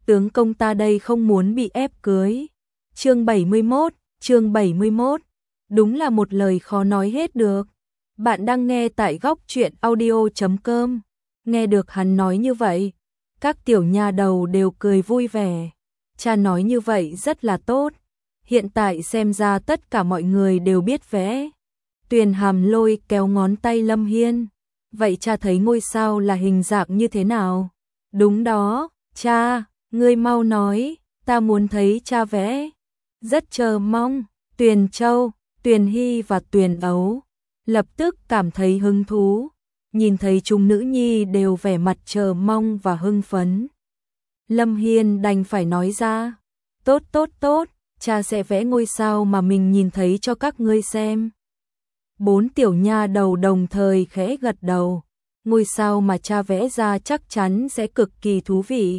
tướng công ta đây không muốn bị ép cưới. Chương 71, đúng là một lời khó nói hết được. Bạn đang nghe tại góc truyện audio.com. Nghe được hắn nói như vậy, các tiểu nha đầu đều cười vui vẻ. Cha nói như vậy rất là tốt. Hiện tại xem ra tất cả mọi người đều biết vẽ. Tuyền Hàm lôi kéo ngón tay Lâm Hiên. Vậy cha thấy ngôi sao là hình dạng như thế nào? Đúng đó, cha, ngươi mau nói, ta muốn thấy cha vẽ. Rất chờ mong. Tuyền Châu, Tuyền Hy và Tuyền Ấu lập tức cảm thấy hứng thú. Nhìn thấy chúng nữ nhi đều vẻ mặt chờ mong và hưng phấn. Lâm Hiên đành phải nói ra. Tốt, cha sẽ vẽ ngôi sao mà mình nhìn thấy cho các ngươi xem. 4 tiểu nha đầu đồng thời khẽ gật đầu. Ngôi sao mà cha vẽ ra chắc chắn sẽ cực kỳ thú vị.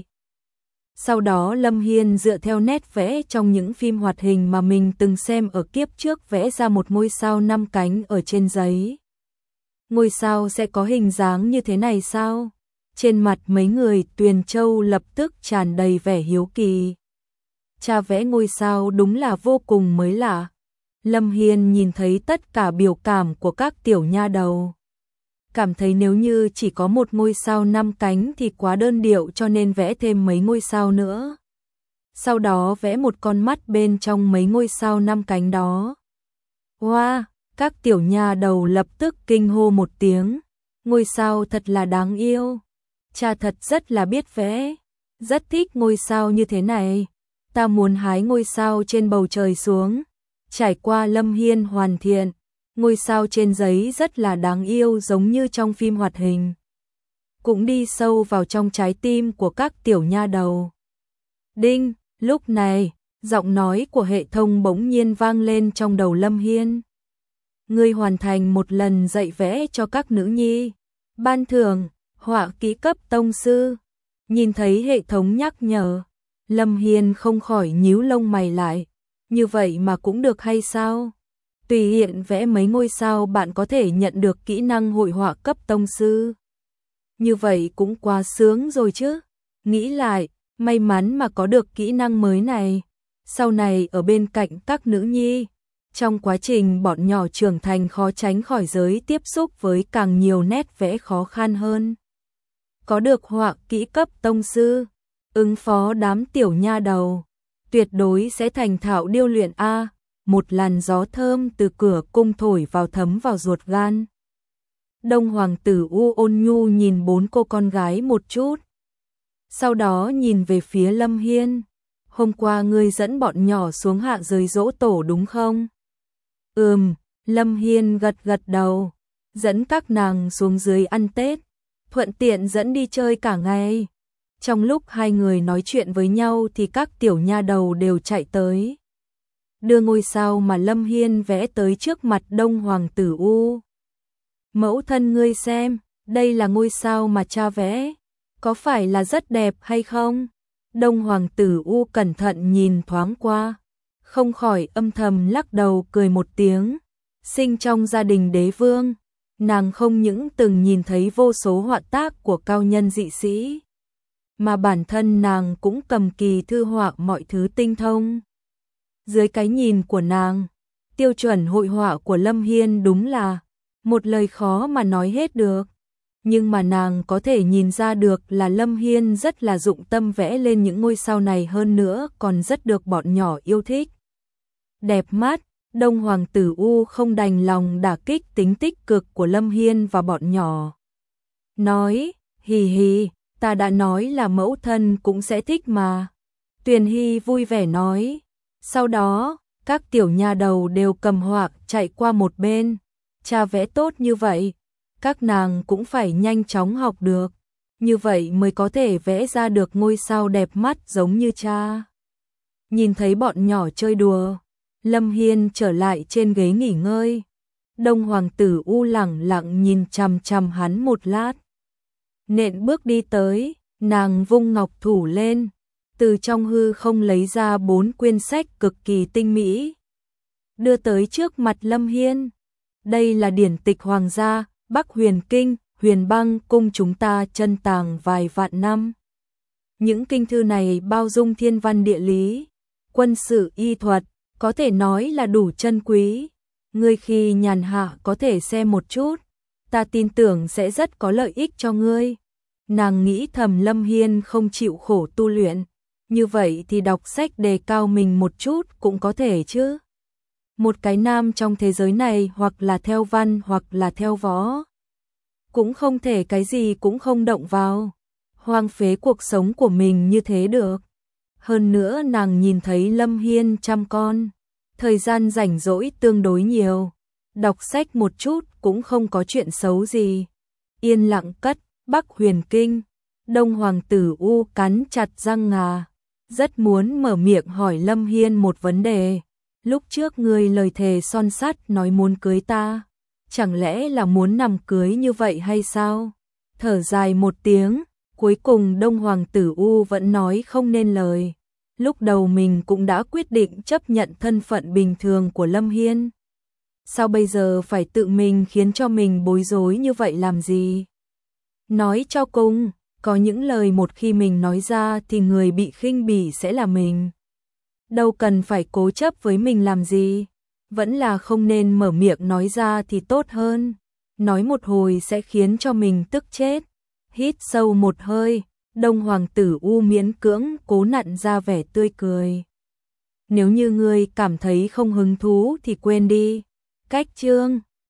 Sau đó Lâm Hiên dựa theo nét vẽ trong những phim hoạt hình mà mình từng xem ở kiếp trước vẽ ra một ngôi sao 5 cánh ở trên giấy. Ngôi sao sẽ có hình dáng như thế này sao? Trên mặt mấy người Tuyền Châu lập tức tràn đầy vẻ hiếu kỳ. Cha vẽ ngôi sao đúng là vô cùng mới lạ. Lâm Hiên nhìn thấy tất cả biểu cảm của các tiểu nha đầu. Cảm thấy nếu như chỉ có một ngôi sao 5 cánh thì quá đơn điệu, cho nên vẽ thêm mấy ngôi sao nữa. Sau đó vẽ một con mắt bên trong mấy ngôi sao 5 cánh đó. Wow, các tiểu nha đầu lập tức kinh hô một tiếng. Ngôi sao thật là đáng yêu. Cha thật rất là biết vẽ. Rất thích ngôi sao như thế này. Ta muốn hái ngôi sao trên bầu trời xuống. Trải qua Lâm Hiên hoàn thiện, ngôi sao trên giấy rất là đáng yêu giống như trong phim hoạt hình. Cũng đi sâu vào trong trái tim của các tiểu nha đầu. Đinh, lúc này, giọng nói của hệ thống bỗng nhiên vang lên trong đầu Lâm Hiên. Ngươi hoàn thành một lần dạy vẽ cho các nữ nhi. Ban thưởng, họa kỹ cấp tông sư. Nhìn thấy hệ thống nhắc nhở, Lâm Hiên không khỏi nhíu lông mày lại. Như vậy mà cũng được hay sao? Tùy hiện vẽ mấy ngôi sao bạn có thể nhận được kỹ năng hội họa cấp tông sư. Như vậy cũng quá sướng rồi chứ. Nghĩ lại, may mắn mà có được kỹ năng mới này. Sau này ở bên cạnh các nữ nhi, trong quá trình bọn nhỏ trưởng thành khó tránh khỏi giới tiếp xúc với càng nhiều nét vẽ khó khăn hơn. Có được họa kỹ cấp tông sư, ứng phó đám tiểu nha đầu, tuyệt đối sẽ thành thạo điêu luyện a. Một làn gió thơm từ cửa cung thổi vào thấm vào ruột gan. Đông hoàng tử U ôn nhu nhìn 4 cô con gái một chút. Sau đó nhìn về phía Lâm Hiên. Hôm qua ngươi dẫn bọn nhỏ xuống hạ giới giỗ tổ đúng không? Lâm Hiên gật đầu. Dẫn các nàng xuống dưới ăn Tết. Thuận tiện dẫn đi chơi cả ngày. Trong lúc hai người nói chuyện với nhau thì các tiểu nha đầu đều chạy tới. Đưa ngôi sao mà Lâm Hiên vẽ tới trước mặt Đông hoàng tử U. Mẫu thân ngươi xem, đây là ngôi sao mà cha vẽ. Có phải là rất đẹp hay không? Đông hoàng tử U cẩn thận nhìn thoáng qua. Không khỏi âm thầm lắc đầu cười một tiếng. Sinh trong gia đình đế vương, nàng không những từng nhìn thấy vô số họa tác của cao nhân dị sĩ, mà bản thân nàng cũng cầm kỳ thư họa mọi thứ tinh thông. Dưới cái nhìn của nàng, tiêu chuẩn hội họa của Lâm Hiên đúng là một lời khó mà nói hết được. Nhưng mà nàng có thể nhìn ra được là Lâm Hiên rất là dụng tâm vẽ lên những ngôi sao này, hơn nữa còn rất được bọn nhỏ yêu thích. Đẹp mắt, Đông hoàng tử U không đành lòng đả kích tính tích cực của Lâm Hiên và bọn nhỏ. Nói, hì hì, ta đã nói là mẫu thân cũng sẽ thích mà. Tuyền Hy vui vẻ nói. Sau đó, các tiểu nha đầu đều cầm họa chạy qua một bên. Cha vẽ tốt như vậy, các nàng cũng phải nhanh chóng học được. Như vậy mới có thể vẽ ra được ngôi sao đẹp mắt giống như cha. Nhìn thấy bọn nhỏ chơi đùa, Lâm Hiên trở lại trên ghế nghỉ ngơi. Đông hoàng tử U lẳng lặng nhìn chằm chằm hắn một lát. Nện bước đi tới, nàng vung ngọc thủ lên. Từ trong hư không lấy ra 4 quyển sách cực kỳ tinh mỹ, đưa tới trước mặt Lâm Hiên. Đây là điển tịch hoàng gia, Bắc Huyền Kinh, Huyền Băng cung chúng ta chân tàng vài vạn năm. Những kinh thư này bao dung thiên văn địa lý, quân sự y thuật, có thể nói là đủ chân quý. Ngươi khi nhàn hạ có thể xem một chút, ta tin tưởng sẽ rất có lợi ích cho ngươi. Nàng nghĩ thầm Lâm Hiên không chịu khổ tu luyện, như vậy thì đọc sách đề cao mình một chút cũng có thể chứ. Một cái nam trong thế giới này hoặc là theo văn hoặc là theo võ, cũng không thể cái gì cũng không động vào, hoang phế cuộc sống của mình như thế được. Hơn nữa nàng nhìn thấy Lâm Hiên chăm con, thời gian rảnh rỗi tương đối nhiều, đọc sách một chút cũng không có chuyện xấu gì. Yên lặng cất Bắc Huyền Kinh, Đông Hoàng tử U cắn chặt răng ngà, rất muốn mở miệng hỏi Lâm Hiên một vấn đề. Lúc trước ngươi lời thề son sắt nói muốn cưới ta, chẳng lẽ là muốn nằm cưới như vậy hay sao? Thở dài một tiếng, cuối cùng Đông Hoàng tử U vẫn nói không nên lời. Lúc đầu mình cũng đã quyết định chấp nhận thân phận bình thường của Lâm Hiên. Sao bây giờ phải tự mình khiến cho mình bối rối như vậy làm gì? Nói cho cùng, có những lời một khi mình nói ra thì người bị khinh bỉ sẽ là mình. Đâu cần phải cố chấp với mình làm gì, vẫn là không nên mở miệng nói ra thì tốt hơn. Nói một hồi sẽ khiến cho mình tức chết. Hít sâu một hơi, Đông Hoàng tử U miễn cưỡng cố nặn ra vẻ tươi cười. Nếu như ngươi cảm thấy không hứng thú thì quên đi. Cách chương